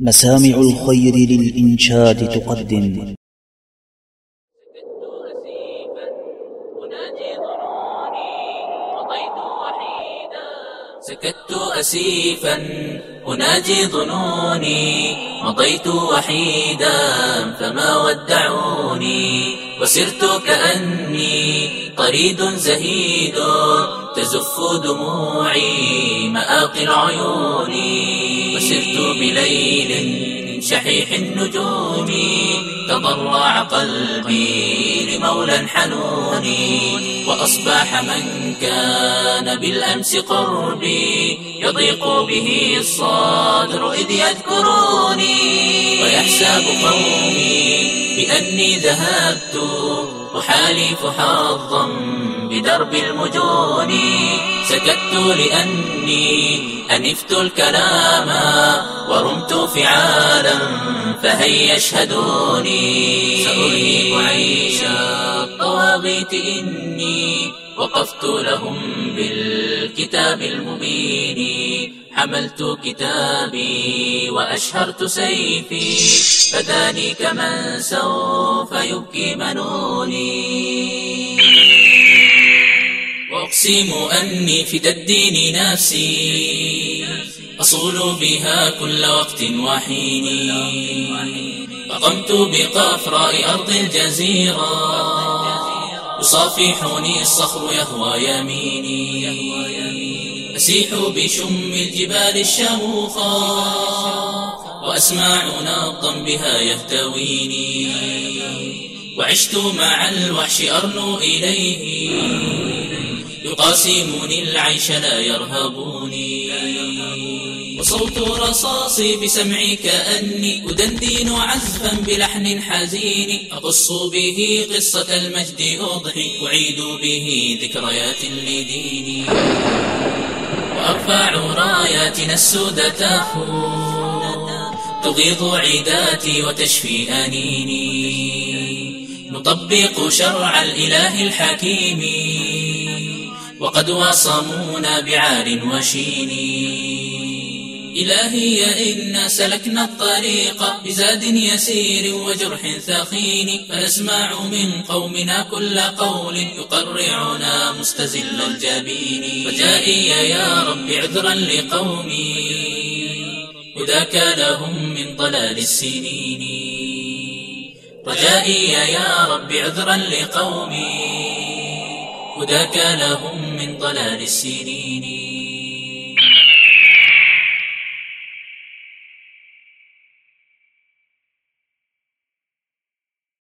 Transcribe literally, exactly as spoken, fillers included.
مسامع الخير للإنشاد تقدم. سكت أسيفا أناجي ظنوني مضيت وحيدا فما ودعوني وسرت كأني طريد زهيد تزف دموعي مآقي العيون وسرت بليل شحيح النجوم تضرع قلبي لمولى حنون وأصبح من كان بالأمس قربي يضيق به الصدر إذ يذكروني ويحسب قومي بأني ذهبت أحالف حظا بدرب المجون سكت لأني أنفت الكلام ورمت فعالا فهيا اشهدوني سأرهب عيش الطواغيت إني وقفت لهم بالكتاب المبين حملت كتابي وأشهرت سيفي فداني كمن سوف يبكي منوني وأقسم أني في الدين نفسي أصول بها كل وقت وحين فقمت بقفراء أرض الجزيرة يصافحني الصخر يهوى يميني أسيح بشم الجبال الشموخة وأسمع نبضا بها يهتويني وعشت مع الوحش أرنو إليه يقاسمني العيش لا يرهبوني وصوت رصاصي بسمعي كأني أدندن عزفا بلحن حزين أقص به قصة المجد أضحي أعيد به ذكريات لديني وأرفع راياتنا السودة تغيظ عداتي وتشفي أنيني نطبق شرع الإله الحكيم وقد واصمونا بعار وشين إلهي إنا سلكنا الطريق بزاد يسير وجرح ثخين فنسمع من قومنا كل قول يقرعنا مستزل الجبين رجائي يا رب عذرا لقومي هداك لهم من ضلال السنين رجائي يا رب عذرا لقومي هداك لهم من ضلال السنين